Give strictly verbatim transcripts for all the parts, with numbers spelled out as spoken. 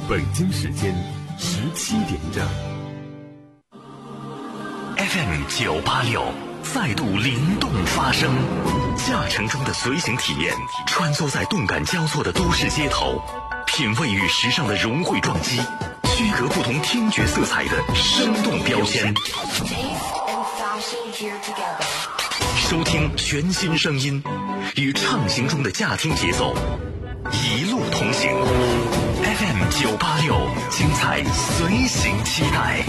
北京时间十七点整。 F M 九八六再度灵动发声，驾乘中的随行体验，穿梭在动感交错的都市街头，品味与时尚的融汇撞击，区隔不同听觉色彩的生动标签。收听全新声音，与畅行中的驾听节奏一路同行。F M 九八六，精彩随行期待。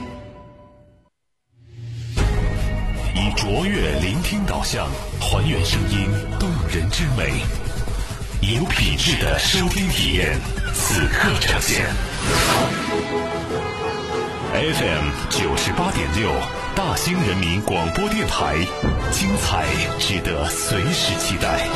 以卓越聆听导向，还原声音动人之美，有品质的收听体验，此刻呈现。F M 九十八点六，大兴人民广播电台，精彩值得随时期待。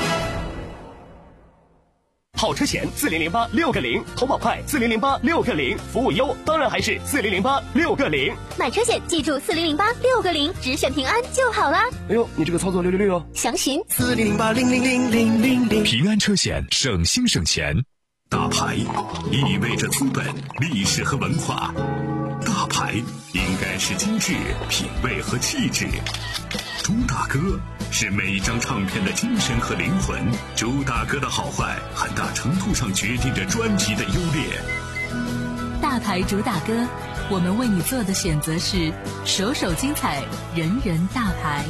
好车险四零零八六个零，投保快四零零八六个零，服务优当然还是四零零八六个零。 买车险记住四零零八六个零，只选平安就好啦。 哎呦，你这个操作六六六哦！ 详询四零零八零零零零零零。 平安车险，省心省钱。大牌意味着资本、历史和文化，大牌应该是精致、品味和气质。朱大哥是每一张唱片的精神和灵魂，朱大哥的好坏很大程度上决定着专辑的优劣。 大牌主打歌，我们为你做的选择是首首精彩，人人大牌。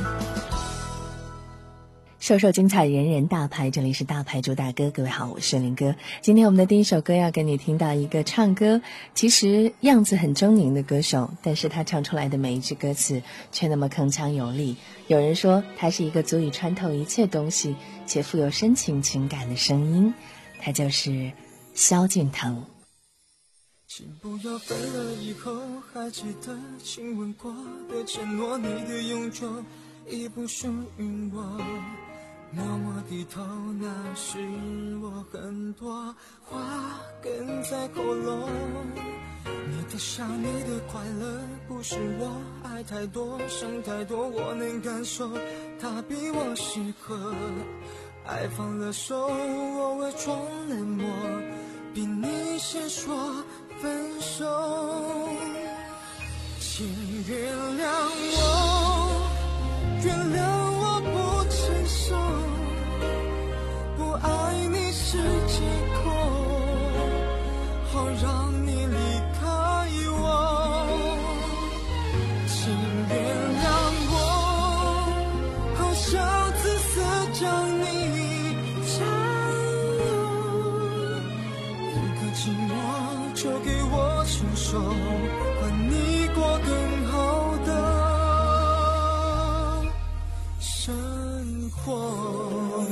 首首精彩，人人大牌，这里是大牌主打歌。各位好，我是林哥。今天我们的第一首歌要跟你听到一个唱歌其实样子很狰狞的歌手，但是他唱出来的每一句歌词却那么铿锵有力。有人说他是一个足以穿透一切东西且富有深情情感的声音，他就是萧敬腾。 请不要分了以后还记得亲吻过的承诺，你的永久已不属于我，默默低头，那是我很多话哽在喉咙。你的笑，你的快乐，不是我爱太多，想太多，我能感受，他比我适合。爱放了手，我伪装冷漠，比你先说分手。请原谅我，原谅我不成熟，不爱你是借口，好让你离开我。请原谅我，好想自私将你占有，一个寂寞就给我承受，换你过更好的生活。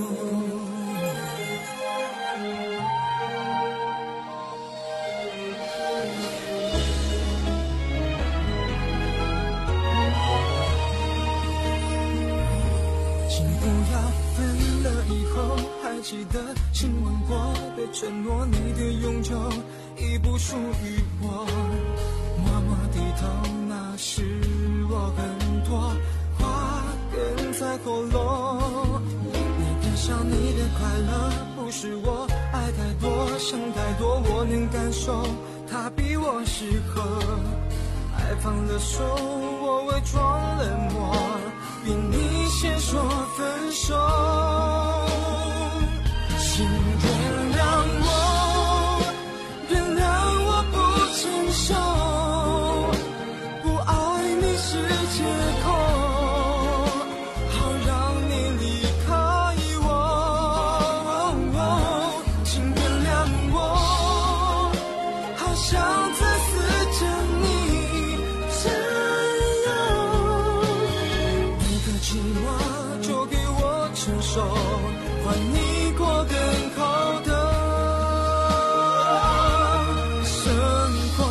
请不要分了以后还记得亲吻过的承诺，你的永久已不属于我，默默低头，那是我很多话哽在喉咙。你的笑，你的快乐，不是我爱太多，想太多，我能感受，他比我适合。爱放了手，我伪装冷漠，比你先说分手。请原谅我，原谅我不成熟，不爱你是借口，好让你离开我。请原谅我，好想自私将你占有，一个寂寞就给我承受，换你过更好的生活。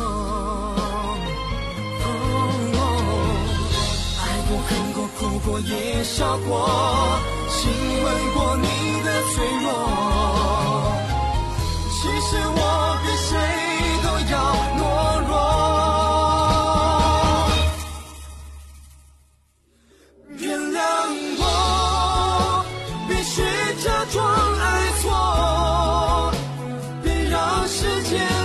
爱过恨过哭过也笑过，亲吻过你的脆弱，其实我比谁都要懦弱。原谅我，必须假装爱错，别让时间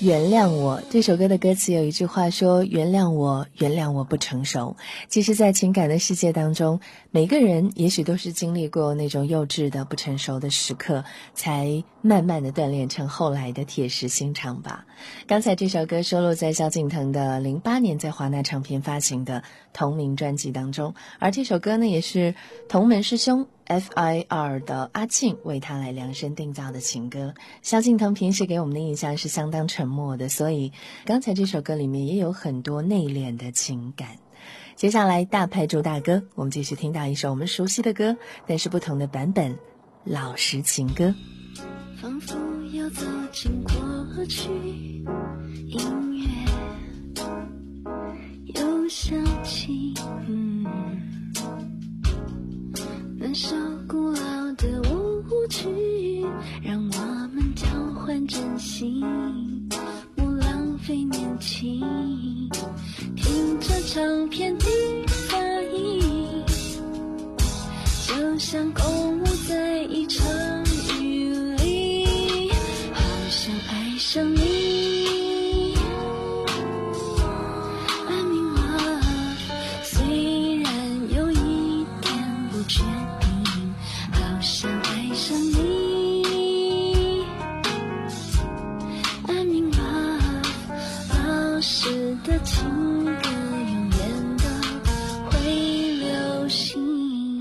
原谅我，这首歌的歌词有一句话说，原谅我，原谅我不成熟。其实在情感的世界当中，每个人也许都是经历过那种幼稚的不成熟的时刻，才慢慢的锻炼成后来的铁石心肠吧。刚才这首歌收录在萧敬腾的零八年在华纳唱片发行的同名专辑当中，而这首歌呢也是同门师兄 F I R 的阿庆为他来量身定造的情歌。萧敬腾平时给我们的印象是相当沉默的，所以刚才这首歌里面也有很多内敛的情感。接下来大牌主打歌，我们继续听到一首我们熟悉的歌，但是不同的版本，老实情歌。 仿佛要走进过去，音乐又响起，嗯，那首古老的舞曲，让我们交换真心，不浪费年轻，听着唱片的发音，就像共舞在一场雨里，好想爱上你。I'm in love， 虽然有一点不确定，好想爱上你。I'm in love， 老实的情歌永远都会流行。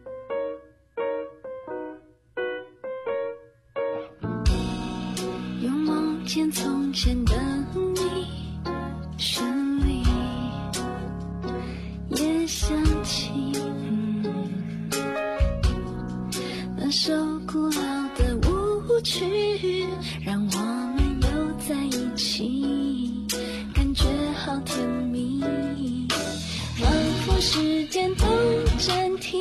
用梦见从前的你，旋律也响起，嗯，那首古老的舞曲，让我们又在一起，感觉好甜蜜，仿佛时间都暂停，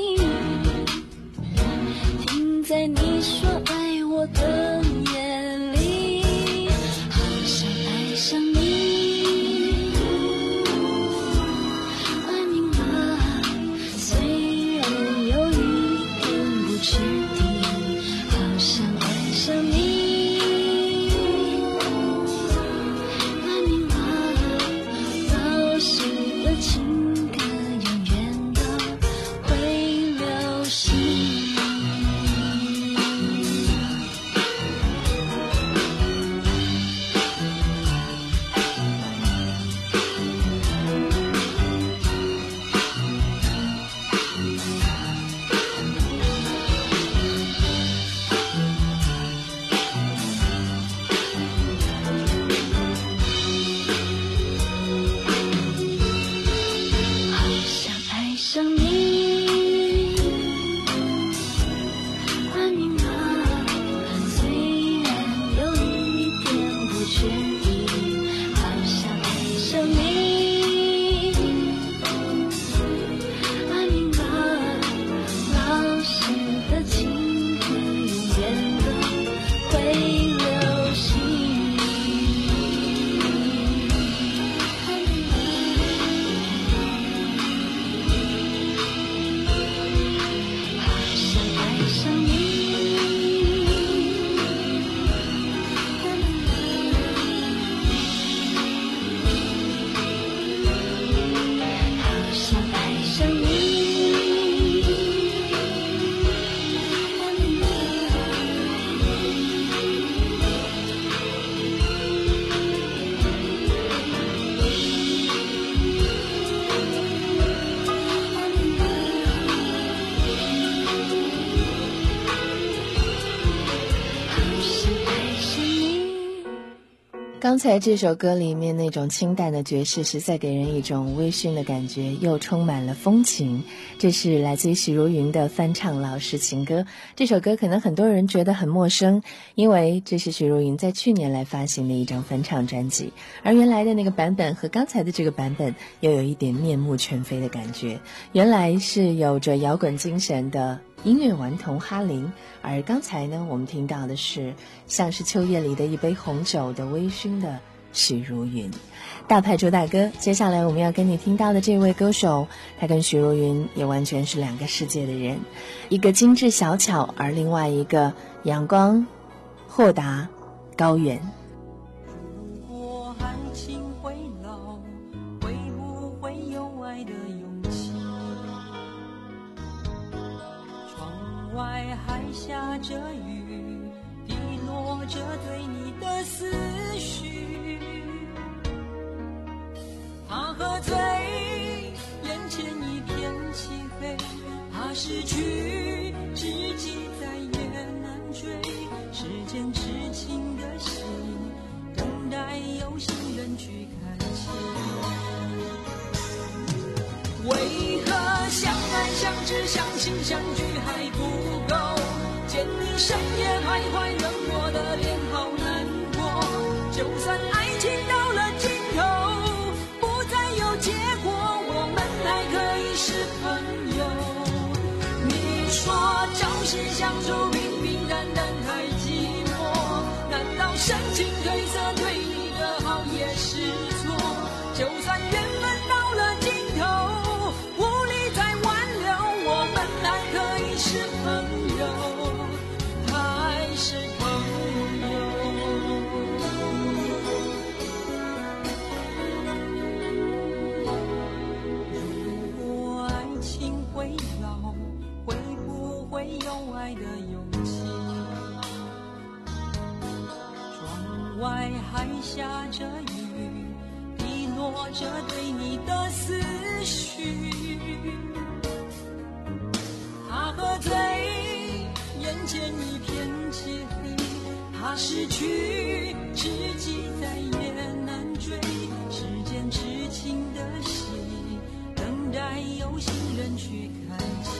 停在你说爱我的夜里，好想爱上你。I'm in love， 虽然有一点不确定，好想爱上你。I'm in love， 老实的情歌永远都会流行。好想爱上你。I'm in love， 虽然有一点不确定，好想爱上你。I'm in love， 老实的情歌永远都会流行。好想爱上你。好想爱上你。好想爱上你。 刚才这首歌里面那种清淡的爵士，实在给人一种微醺的感觉，又充满了风情。这是来自于许茹芸的翻唱《老实情歌》。这首歌可能很多人觉得很陌生，因为这是许茹芸在去年来发行的一张翻唱专辑，而原来的那个版本和刚才的这个版本又有一点面目全非的感觉。原来是有着摇滚精神的音乐顽童哈林，而刚才呢，我们听到的是像是秋夜里的一杯红酒的微醺的许茹芸。大牌主打歌，接下来我们要跟你听到的这位歌手，他跟许茹芸也完全是两个世界的人，一个精致小巧，而另外一个阳光豁达高远。 如果下着雨，滴落着对你的思绪。怕喝醉，眼前一片漆黑，怕失去，知己再也难追。时间痴情的心，等待有心人去开启。为何相爱相知相信相聚还不够？见你深夜徘徊，冷漠的脸好难过。就算爱情到了尽头，不再有结果，我们还可以是朋友。你说朝夕相处平平淡淡太寂寞，难道深情褪色对你的好也是错？就算缘分到了尽头，无力再挽留，我们还可以是朋友，还是朋友。如果爱情会老，会不会有爱的勇气？窗外还下着雨，滴落着对你的思绪。怕喝醉，眼前一片漆黑，怕失去，知己再也难追。时间痴情的戏，等待有心人去开启。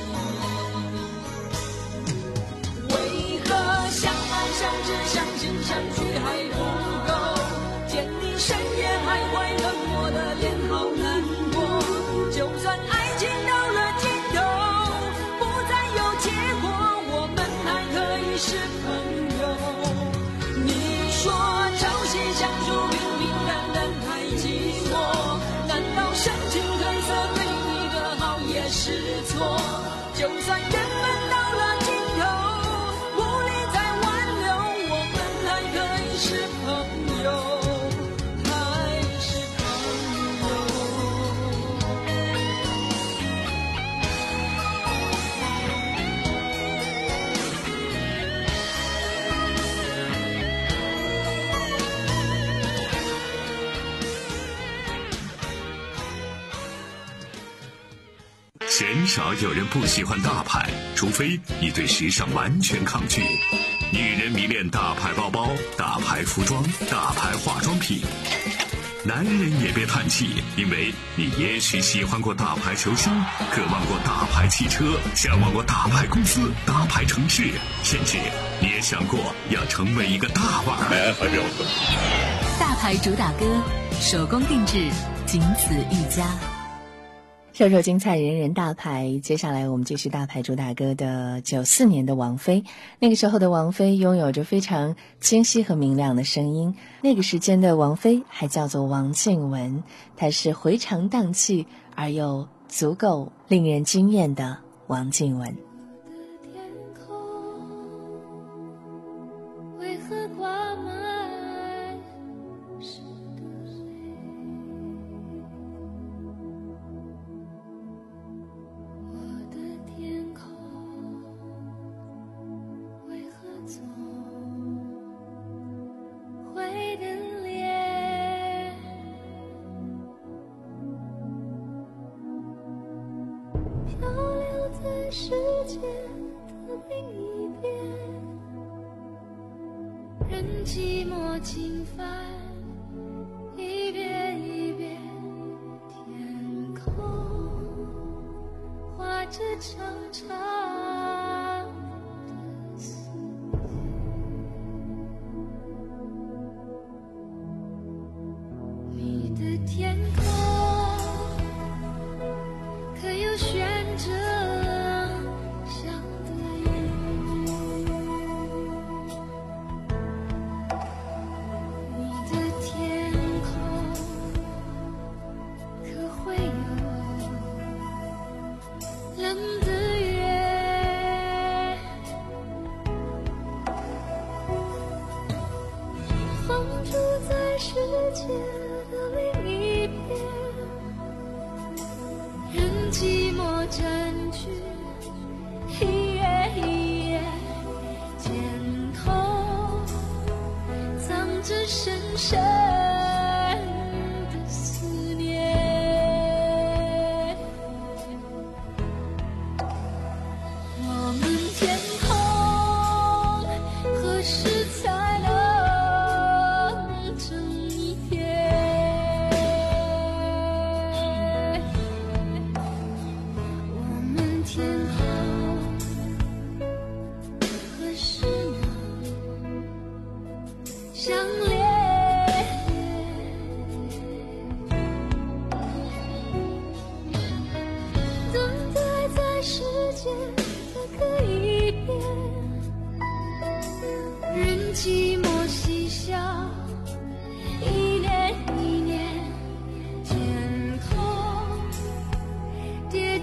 为何相爱相知相信相聚还不够？见你深夜徘徊，冷漠的脸好难过。就算爱情到了尽头，不再有结果，我们还可以是朋友。你说朝夕相处平平淡淡太寂寞，难道深情褪色对你的好也是错？就算缘分到了尽头，无力再挽留，我们还可以是朋友。 鲜少有人不喜欢大牌，除非你对时尚完全抗拒。女人迷恋大牌包包、大牌服装、大牌化妆品。男人也别叹气，因为你也许喜欢过大牌球星，渴望过大牌汽车，向往过大牌公司、大牌城市，甚至你也想过要成为一个大腕。 哎，还标准。 大牌主打歌，手工定制，仅此一家。 瘦瘦精彩人人大牌，接下来我们继续大牌主打歌的九四年的王菲。那个时候的王菲拥有着非常清晰和明亮的声音，那个时间的王菲还叫做王靖雯，她是回肠荡气而又足够令人惊艳的王靖雯。 世界的另一边，任寂寞侵犯，一遍一遍，天空画着长长的思念。你的天空可有悬着占据一夜一夜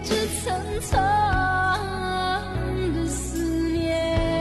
着层层的思念。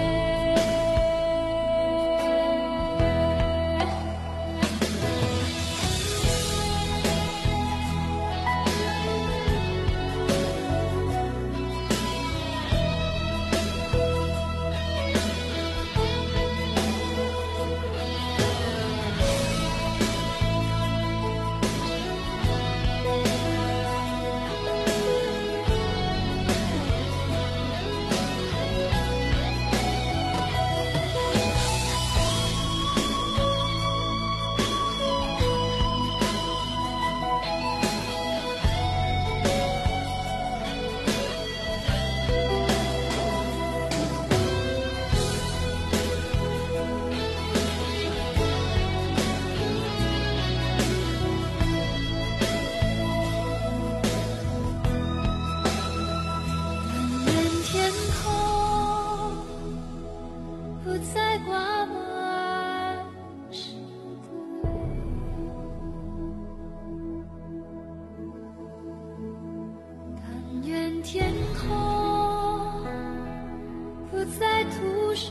天空不再涂上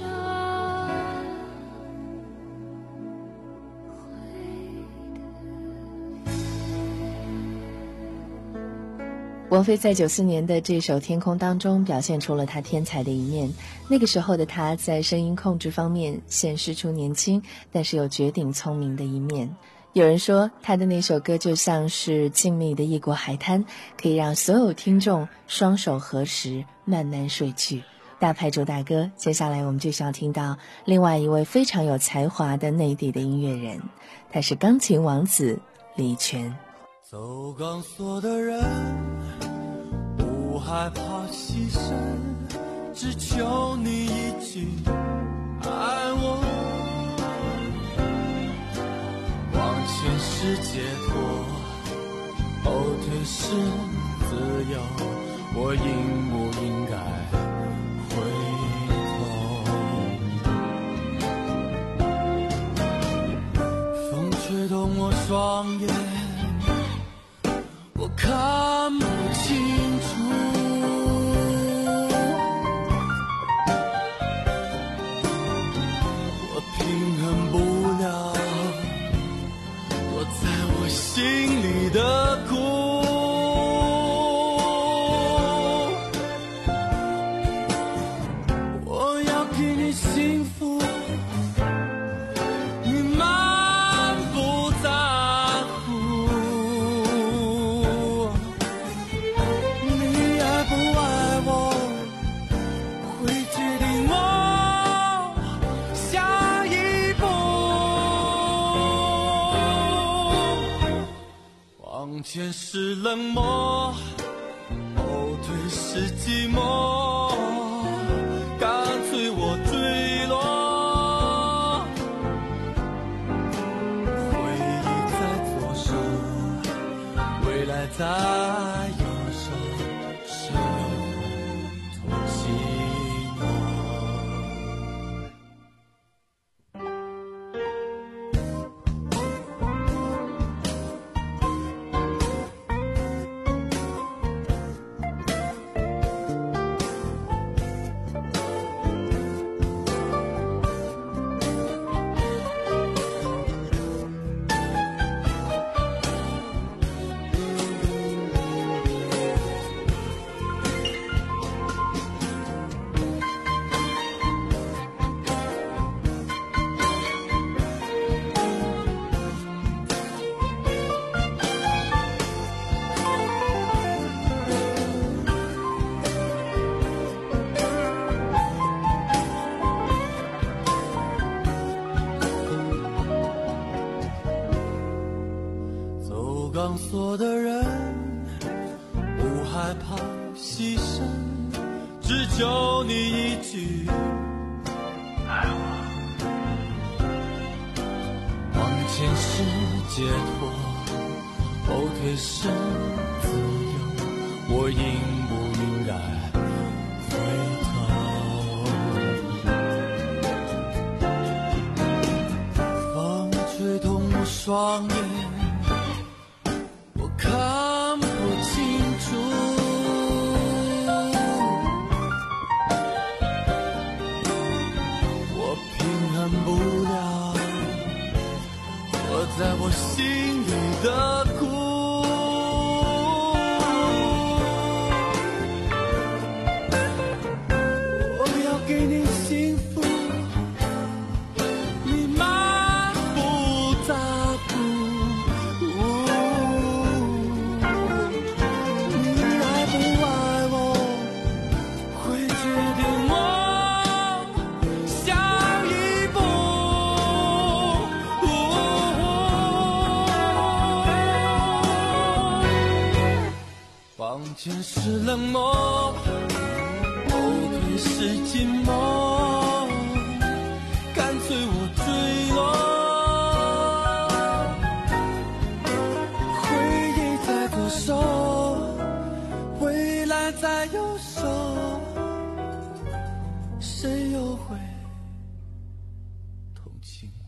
王菲在九四年的这首《天空》当中表现出了她天才的一面。那个时候的她在声音控制方面显示出年轻但是又绝顶聪明的一面。有人说她的那首歌就像是静谧的异国海滩，可以让所有听众双手合十慢慢睡去。大牌主大哥，接下来我们就需要听到另外一位非常有才华的内地的音乐人，他是钢琴王子李泉。 走钢索的人不害怕牺牲，只求你一句爱我，往前是解脱，后退是自由，我应不应该回头？风吹动我双眼，我看不清楚，我平衡不了躲在我心里的苦。我要给你幸福，你满不在乎。你爱不爱我，会决定我下一步。往前是冷漠，后退是寂寞，干脆我坠落。回忆在左手，未来在右手，谁有多寂寞？钢索的人不害怕牺牲，只求你一句爱我。往前是解脱，后退是自由，我应不应该回头？风吹动我双眼，看不清楚， 前是冷漠，后退是寂寞，干脆我坠落，回忆在左手，未来在右手，谁又会同情我？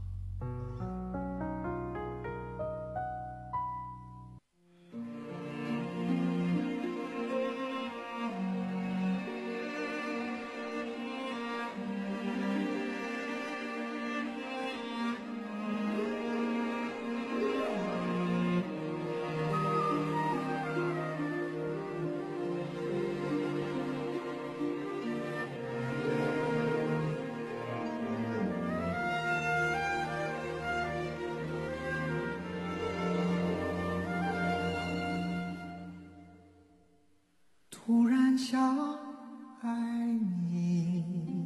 突然想爱你，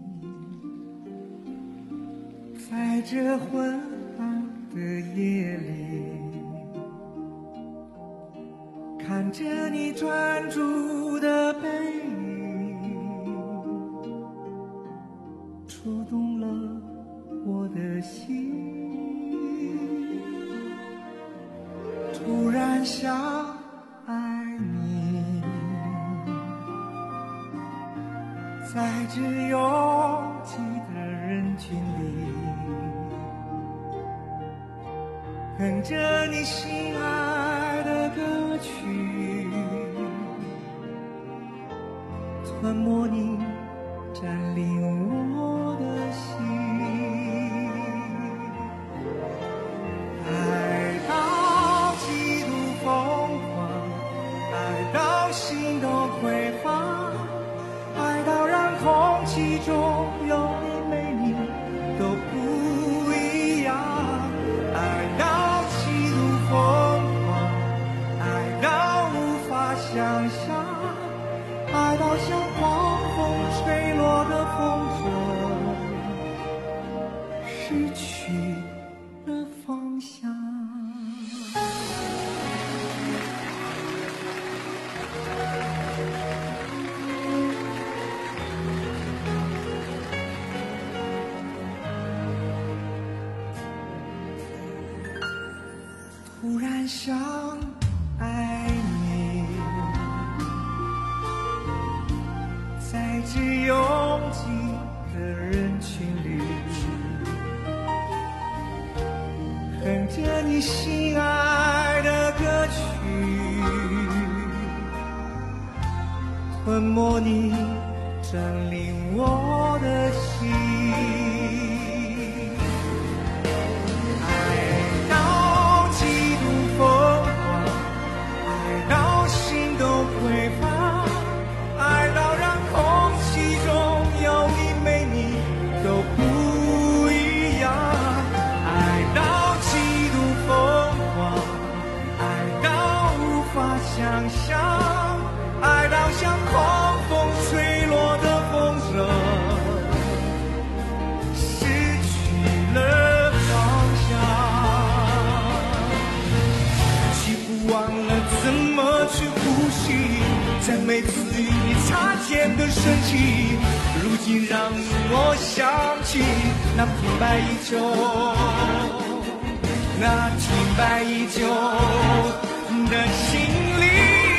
在这昏暗的夜里，看着你专注的背影，触动了我的心。突然想爱你，在这拥挤的人群里，哼着你心爱的歌曲，吞没你，占领我的心。爱到极度疯狂，爱到心都挥发，爱到让空气中有你没你都不一样，爱到极度疯狂，爱到无法想象，爱到像狂风吹落的风筝，失去了方向。突然想爱你，在这拥挤的人群里，哼着你心爱的歌曲，吞没你，占领我的心。想象，爱到像狂风吹落的风筝，失去了方向。既不忘了怎么去呼吸，在每次与你擦肩的瞬息，如今让我想起那平白已久，那平白已久的心里。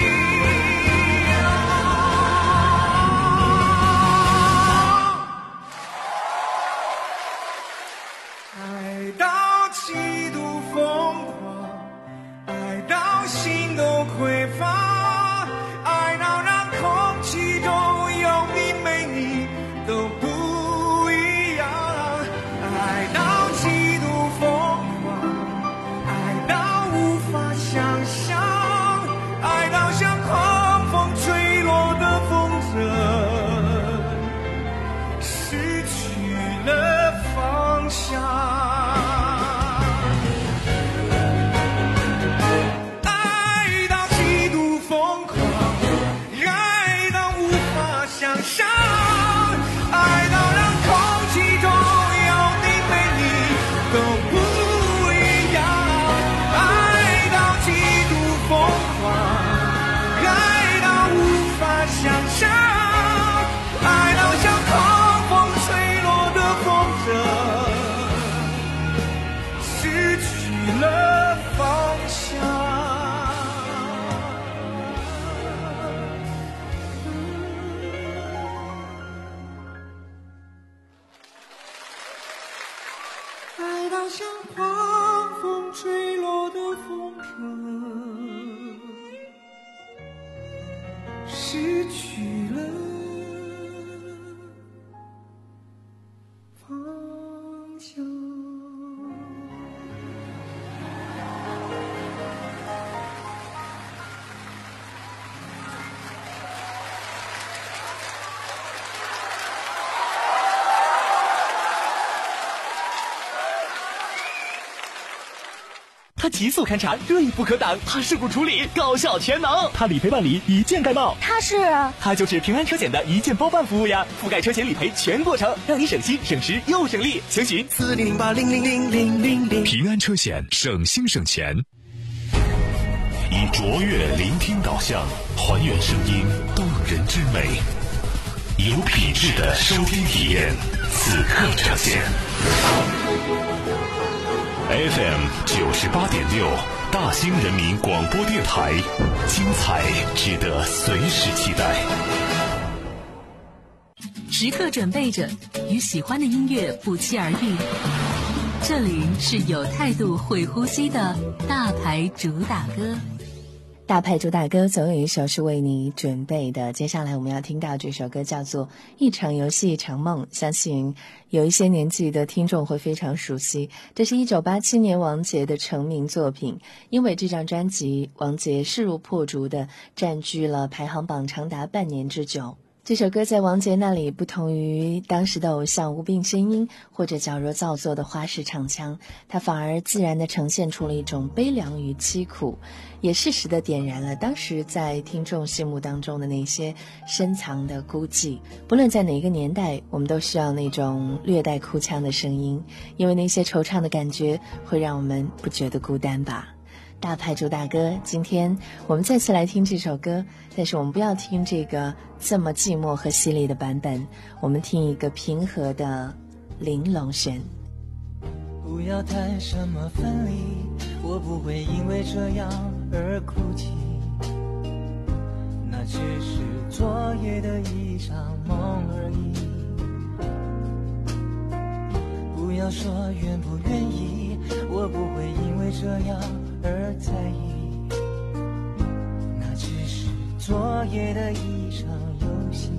爱到极度疯狂，爱到心都挥发，爱到让空气中有你没你都不一样，爱到极度疯狂，爱到无法想象，爱到像狂风吹落的风筝，失去了方向。 它急速勘察，锐不可挡；它事故处理，高效全能；它理赔办理，一键盖帽。 它是， 它就是平安车险的一键包办服务呀，覆盖车险理赔全过程，让你省心省时又省力。详询四零零八零零零零零零。 平安车险，省心省钱。以卓越聆听导向，还原声音动人之美，有品质的收听体验，此刻呈现。F M 九十八点六，大兴人民广播电台，精彩值得随时期待。 时刻准备着，与喜欢的音乐不期而遇。这里是有态度、会呼吸的大牌主打歌。 大牌主打歌总有一首是为你准备的，接下来我们要听到这首歌叫做《一场游戏一场梦》，相信有一些年纪的听众会非常熟悉。这是一九八七年王杰的成名作品，因为这张专辑，王杰势如破竹地占据了排行榜长达半年之久。这首歌在王杰那里，不同于当时的偶像无病呻吟或者矫揉造作的花式唱腔，它反而自然地呈现出了一种悲凉与凄苦，也适时地点燃了当时在听众心目当中的那些深藏的孤寂。不论在哪一个年代，我们都需要那种略带哭腔的声音，因为那些惆怅的感觉会让我们不觉得孤单吧。大牌主打歌，今天我们再次来听这首歌，但是我们不要听这个这么寂寞和犀利的版本，我们听一个平和的玲珑弦。 不要谈什么分离，我不会因为这样而哭泣，那只是昨夜的一场梦而已。不要说愿不愿意，我不会因为这样而在意，那只是昨夜的一场游戏，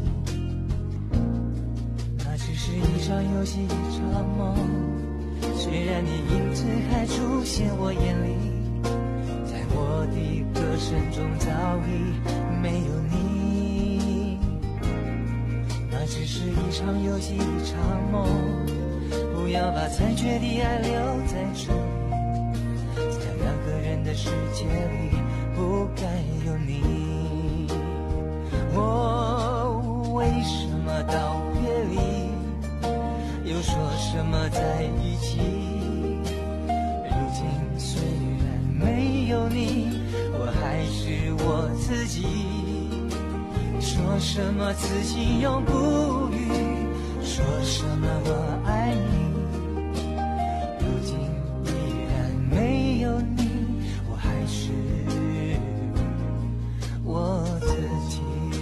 那只是一场游戏一场梦。虽然你影子还出现我眼里，在我的歌声中早已没有你，那只是一场游戏一场梦。不要把残缺的爱留在这里，在两个人的世界里不该有你。我为什么道别离，又说什么在一起？如今虽然没有你，我还是我自己。说什么此情永不渝，说什么我爱你，如今依然没有你，我还是我自己。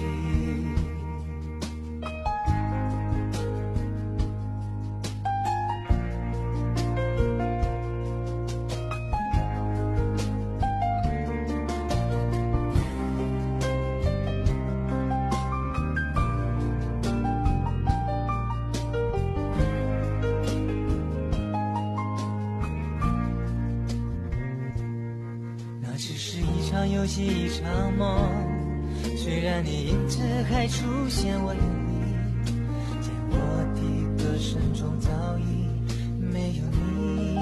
游戏一场梦，虽然你影子还出现我眼里，在我的歌声中早已没有你，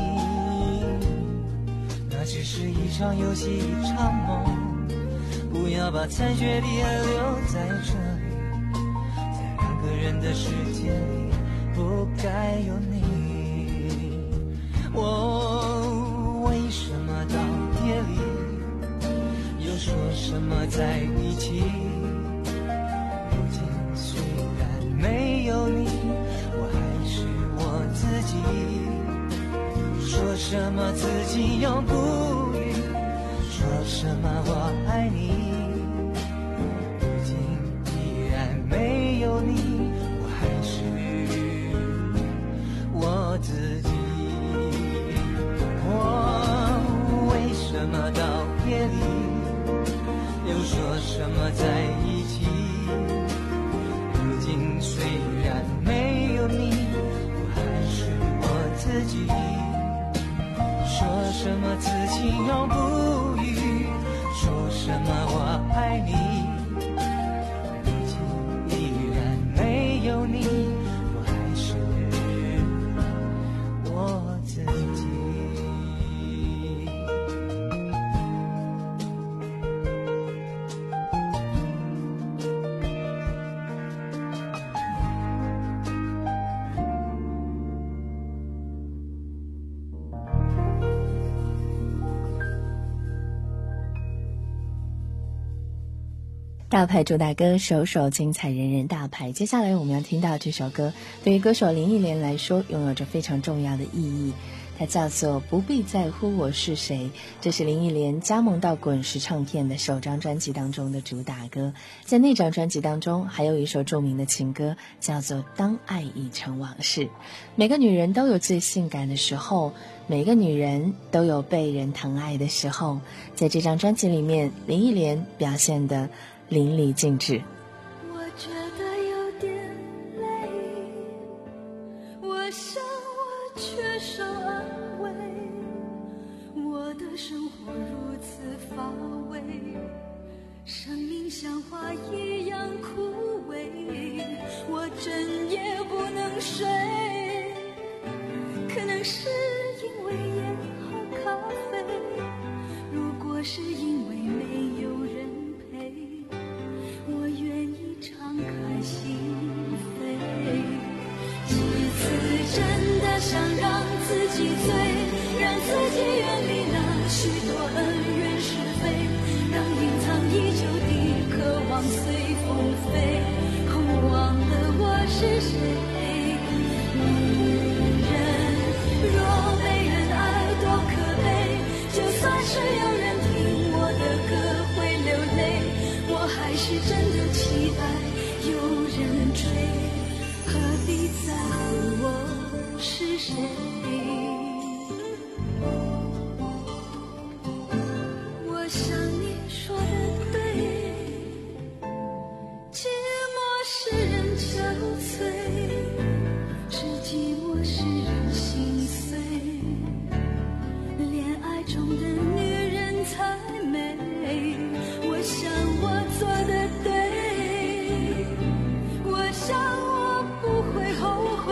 那只是一场游戏一场梦。不要把残缺的爱留在这里，在两个人的世界里不该有你。我为什么道别离，又说什么在一起？如今虽然没有你，我还是我自己。说什么自己永不渝，说什么我爱你，如今依然没有你，我还是我自己。 大牌主打歌，首首精彩，人人大牌。接下来我们要听到这首歌，对于歌手林忆莲来说拥有着非常重要的意义，它叫做不必在乎我是谁。这是林忆莲加盟到滚石唱片的首张专辑当中的主打歌。在那张专辑当中还有一首著名的情歌叫做当爱已成往事。每个女人都有最性感的时候，每个女人都有被人疼爱的时候。在这张专辑里面，林忆莲表现得淋漓尽致。 我觉得有点累，我想我缺少安慰，我的生活如此乏味，生命像花一样枯萎，我整夜不能睡，可能是因为烟和咖啡，如果是因为没有人陪，我愿意敞开心扉。几次真的想让自己醉，让自己远离那许多恩怨是非，让隐藏已久的渴望随风飞，哦，忘了我是谁。女人若没人爱多可悲，就算是有人听我的歌会流泪，我还是真的期待有人追，何必在乎我是谁。我想你说的对，寂寞使人憔悴，是寂寞使人心碎，恋爱中的女人才美，我想我做的对，我想我不会后悔，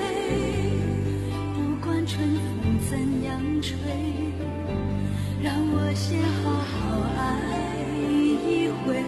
不管春风怎样吹，让我先好好爱一回。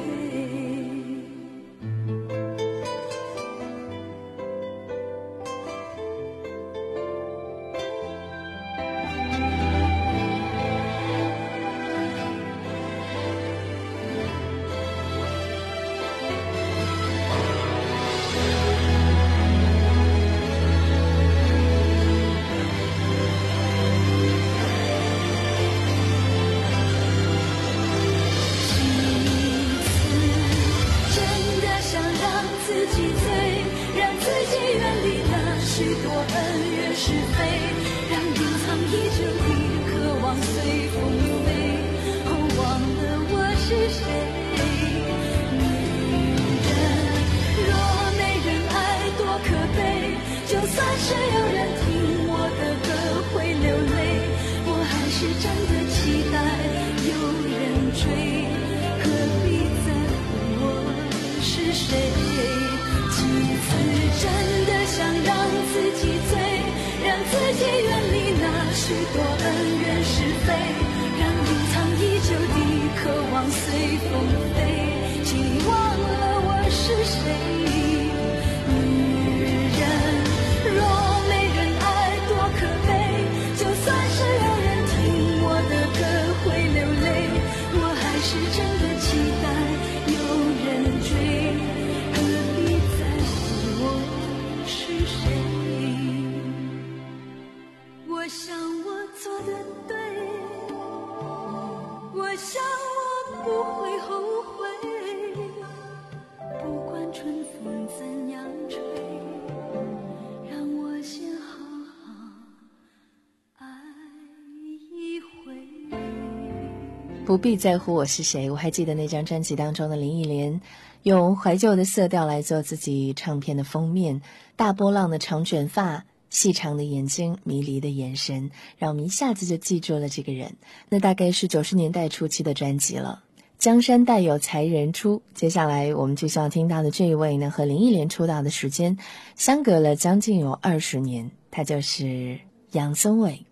不必在乎我是谁。我还记得那张专辑当中的林忆莲用怀旧的色调来做自己唱片的封面，大波浪的长卷发，细长的眼睛，迷离的眼神，让我们一下子就记住了这个人。那大概是九十年代初期的专辑了。江山代有才人出，接下来我们就需要听到的这一位呢，和林忆莲出道的时间相隔了将近有二十年，他就是杨宗纬。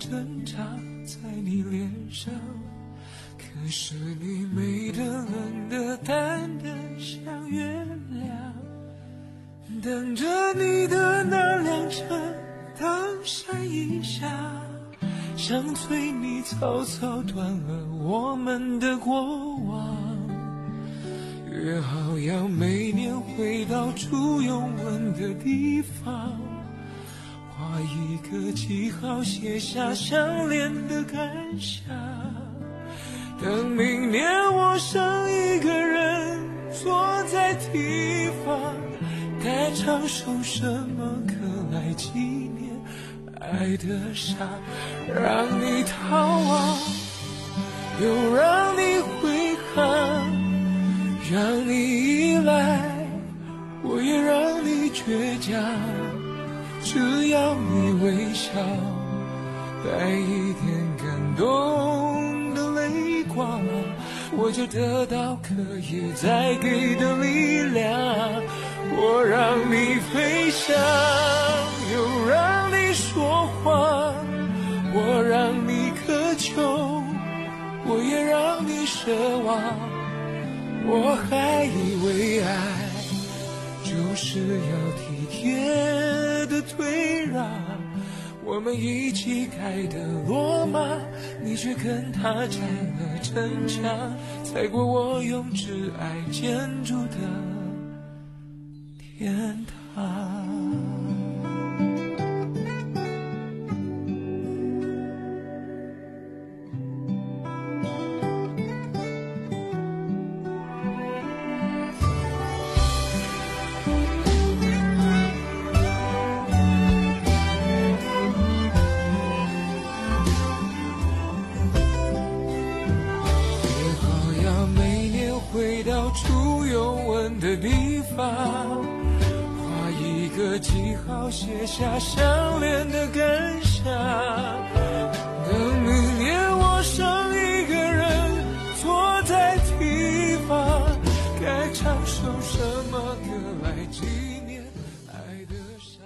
挣扎在你脸上，可是你美得冷得淡得像月亮，等着你的那辆车灯闪一下，像催你草草断了我们的过往。约好要每年回到初拥吻的地方，画一个记号，写下相恋的感想。等明年我剩一个人坐在堤防，该唱首什么歌来纪念爱的傻，让你逃亡，又让你悔恨，让你依赖，我也让你倔强，只要你微笑，带一点感动的泪光，我就得到可以再给的力量。我让你飞翔，又让你说谎，我让你渴求，我也让你奢望。我还以为爱就是要体贴的退让，我们一起盖的罗马，你却跟他拆了城墙，踩过我用挚爱建筑的天堂。初拥吻的地方，画一个记号，写下相恋的感想。等明年我剩一个人坐在堤防，该唱首什么歌来纪念爱的傻。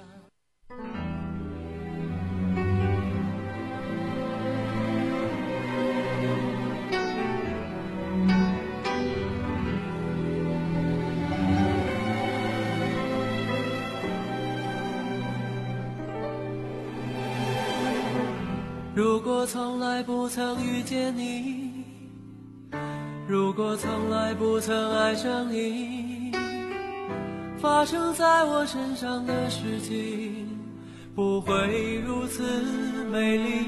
如果从来不曾遇见你，如果从来不曾爱上你，发生在我身上的事情不会如此美丽。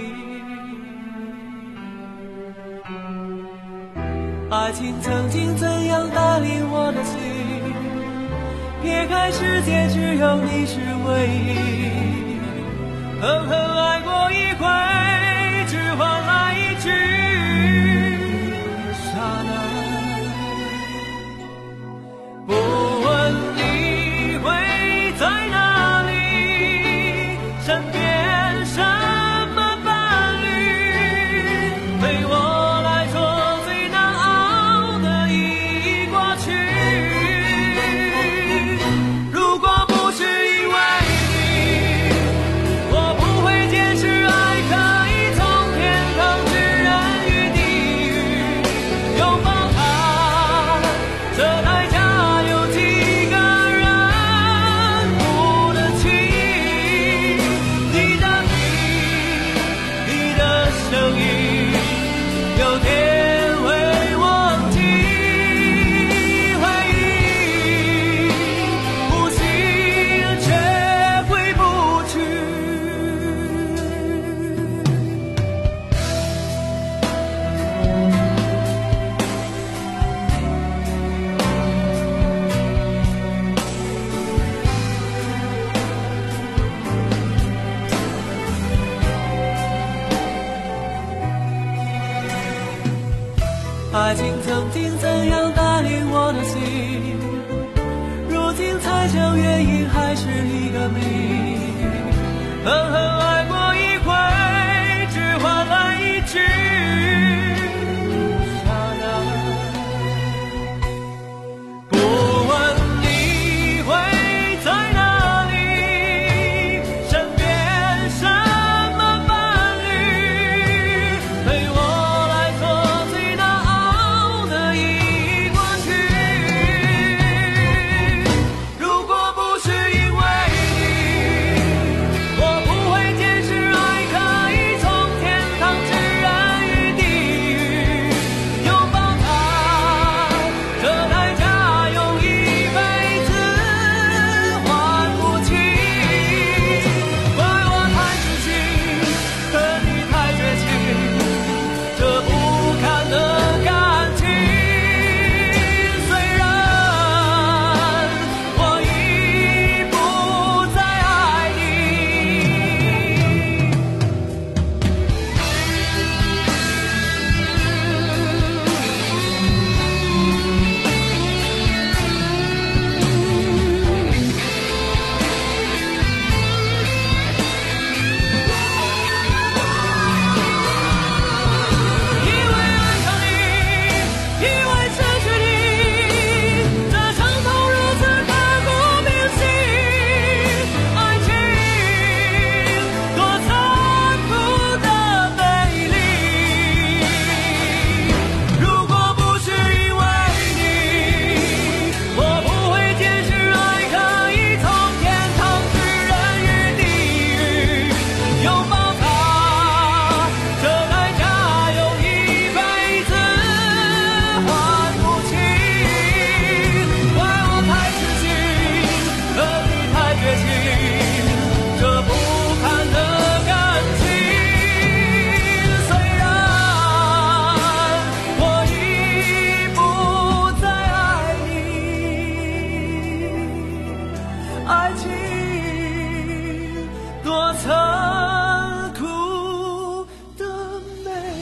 爱情曾经怎样带领我的心，撇开世界只有你是唯一。狠狠爱过一回，只换来一句刹那。不问你会在哪里，身边什么伴侣，对我来说最难熬的已过去。如果不是因为爱情曾经怎样带领我的心，如今猜想原因还是一个谜。狠狠爱过一回，只换来一句刹那。不问你会在哪里，身边什么伴侣， 爱情多残酷的美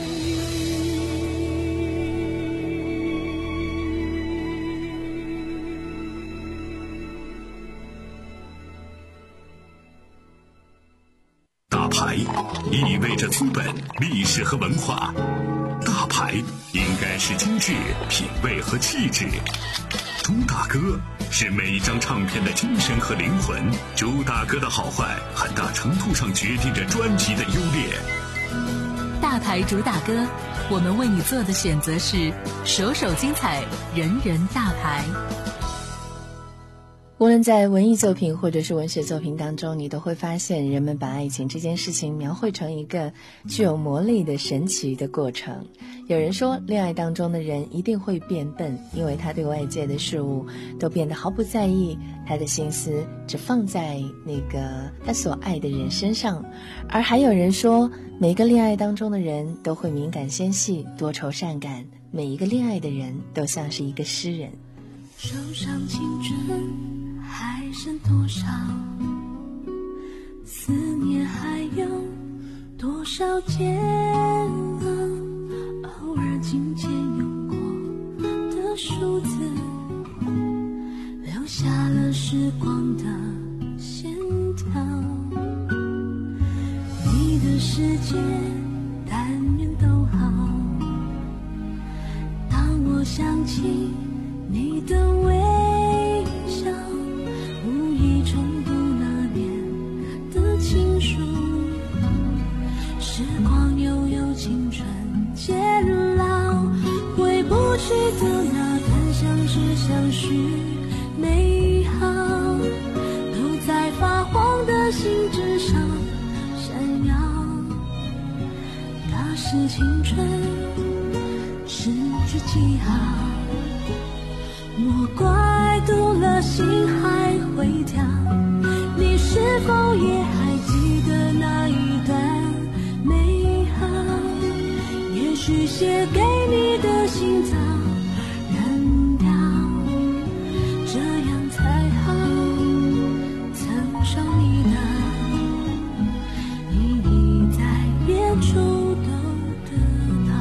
大牌意味着资本、历史和文化，大牌应该是精致、品味和气质。朱大哥是每一张唱片的精神和灵魂，朱大哥的好坏很大程度上决定着专辑的优劣。 大牌主打歌，我们为你做的选择是首首精彩，人人大牌。 无论在文艺作品或者是文学作品当中，你都会发现人们把爱情这件事情描绘成一个具有魔力的神奇的过程。有人说，恋爱当中的人一定会变笨，因为他对外界的事物都变得毫不在意，他的心思只放在那个他所爱的人身上。而还有人说，每个恋爱当中的人都会敏感纤细，多愁善感，每一个恋爱的人都像是一个诗人。 手上青春还剩多少？思念还有多少煎熬？偶尔琴键用过的数字，留下了时光的线条。你的世界但愿都好。当我想起你的微笑，无意重读那年的情书，时光悠悠，青春渐老，回不去的那段相知相许美好，都在发黄的信纸上闪耀。那是青春失去记号，莫怪读了心还会跳。你是否也还记得那一段美好？也许写给你的信早扔掉，这样才好。曾伤你的，你已在别处都得到。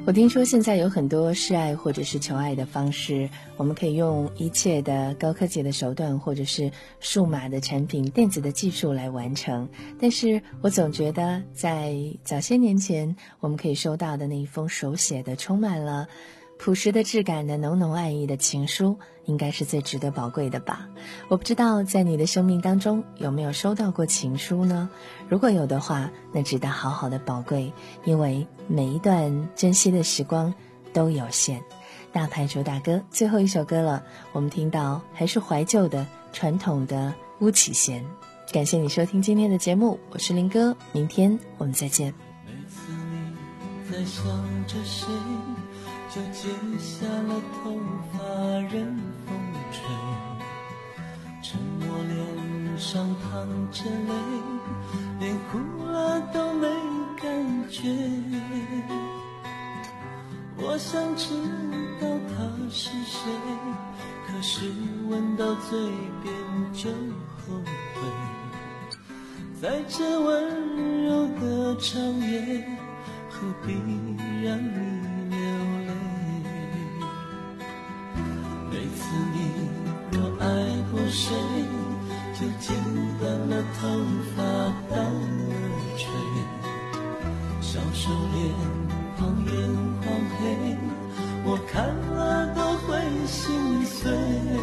我听说现在有很多示爱或者是求爱的方式，我们可以用一切的高科技的手段或者是数码的产品、电子的技术来完成。但是我总觉得在早些年前我们可以收到的那一封手写的充满了朴实的质感的浓浓爱意的情书，应该是最值得宝贵的吧。我不知道在你的生命当中有没有收到过情书呢？如果有的话，那值得好好的宝贵，因为每一段珍惜的时光都有限。大牌主打歌最后一首歌了，我们听到还是怀旧的传统的巫启贤。感谢你收听今天的节目，我是林哥，明天我们再见。 每次你在想着谁，就解下了头发任风吹，沉默脸上淌着泪，连哭了都没感觉。我想知道他是谁，可是闻到嘴边就后悔。在这温柔的长夜，何必让你流泪？每次你若爱过谁，就剪断了头发当耳垂，小手脸庞眼眶黑，我看了都会心碎。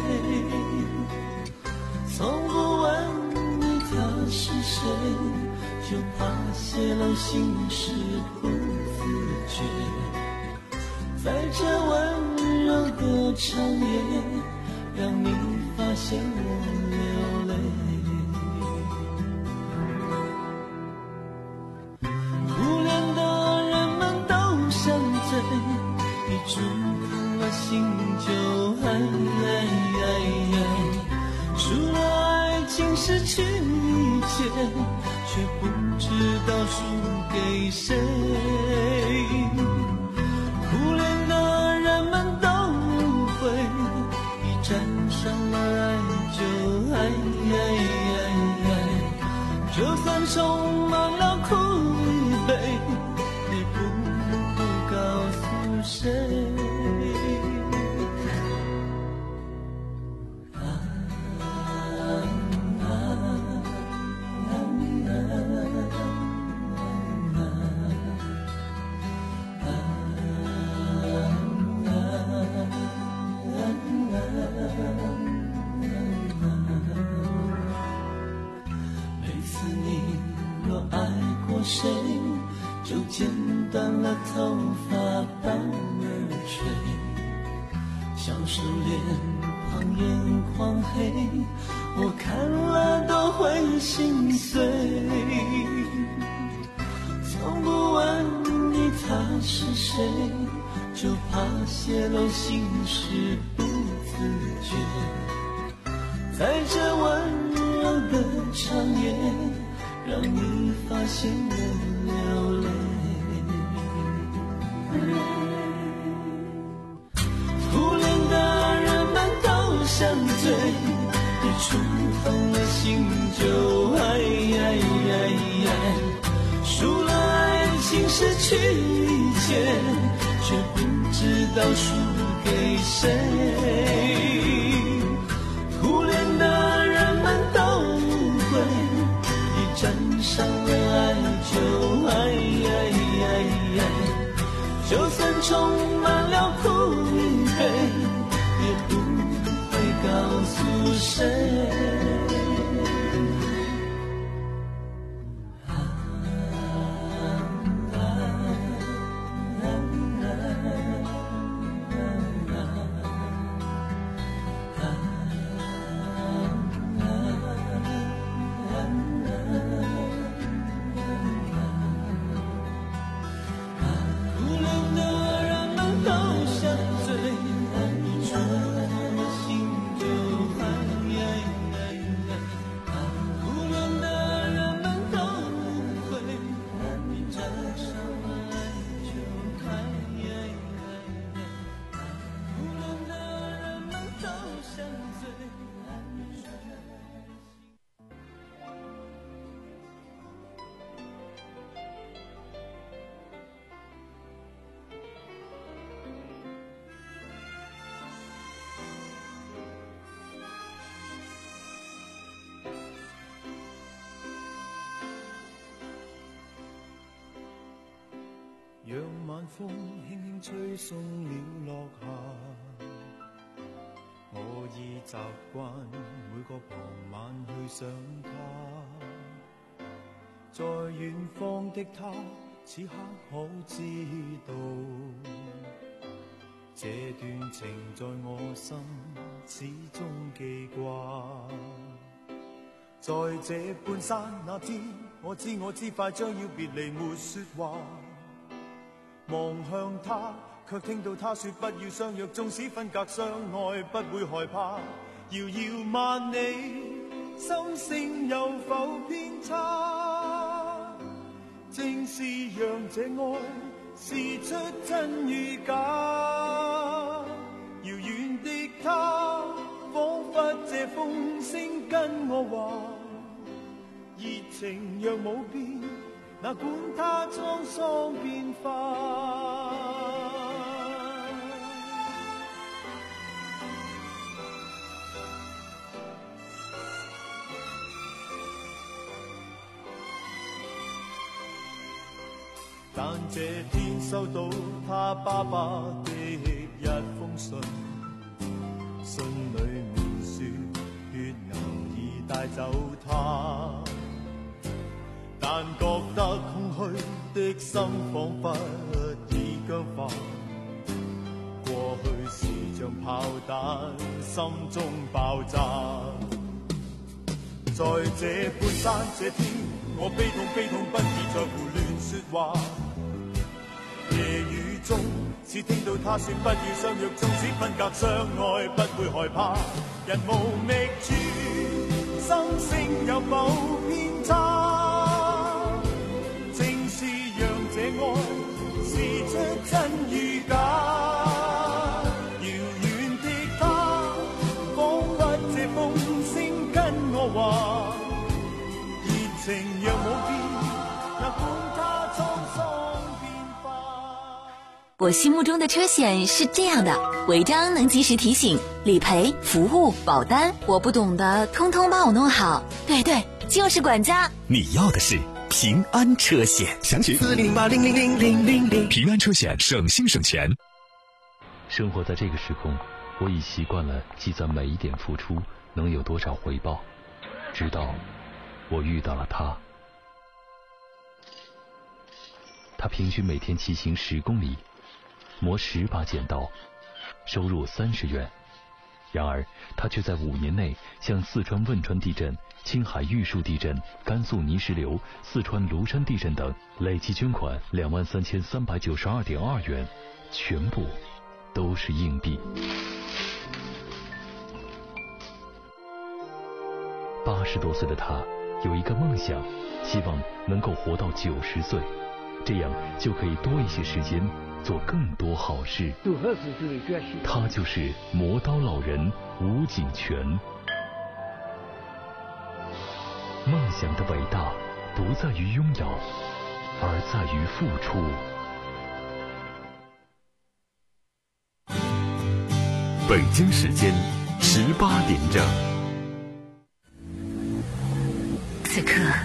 从不问你他是谁，就怕泄露心事不自觉。在这温柔的长夜，让你发现我流泪。初恋的人们都像醉，一触碰了心就爱爱爱爱。输了爱情，失去一切，却不知道输给谁。苦恋的人们都误会，一沾上了爱就爱爱爱爱，就算充满了苦与悲，也不能不告诉谁。谁就剪断了头发当耳垂，小手脸庞眼眶黑，我看了都会心碎。从不问你他是谁，就怕泄露心事不自觉。在这温柔的长夜，让你发现我流泪。初恋的人们都像醉，一触碰了心就爱爱爱爱。输了爱情，失去一切，却不知道输给谁。初恋的人们都误会，沾上了爱就爱爱爱爱，就算充满了苦与悲，也不会告诉谁。 晚風輕輕吹送了落霞，我已習慣每個傍晚去想她，在遠方的她此刻可知道，這段情在我心始終記掛。在這半剎那天，我知我知快將要別離，沒說話，望向他，卻聽到他說不要相約，縱使分隔相愛不會害怕，遙遙萬里，心聲有否偏差，正是讓這愛試出真與假，遙遠的他彷彿這風聲跟我話，熱情若冇變，哪管它滄桑變化。但這天收到他爸爸的一封信，信裏面說血牛已帶走他，但覺得空虛的心彷彿已僵化，過去時像炮彈心中爆炸，在這半山這天，我悲痛悲痛不已在胡亂說話，夜雨中只聽到他說不要相約，縱使分隔相愛不會害怕，人無覓處，心聲有否偏差，正是讓這愛試出真與假，遙遠的他彷彿這風聲跟我話，熱情若冇變，哪管它滄桑變化。 我心目中的车险是这样的，违章能及时提醒，理赔、服务、保单，我不懂的通通帮我弄好。对对，就是管家。 你要的是平安车险，详询四零零八零零零零零零。 平安车险，省心省钱。 生活在这个时空，我已习惯了计算每一点付出能有多少回报，直到我遇到了他。他平均每天骑行十公里，磨十把剪刀，收入三十元。然而他却在五年内向四川汶川地震、青海玉树地震、甘肃泥石流、四川庐山地震等累计捐款两万三千三百九十二点二元，全部都是硬币。八十多岁的他有一个梦想，希望能够活到九十岁，这样就可以多一些时间做更多好事。他就是磨刀老人吴景全。梦想的伟大不在于拥有，而在于付出。 北京时间十八点整。 此刻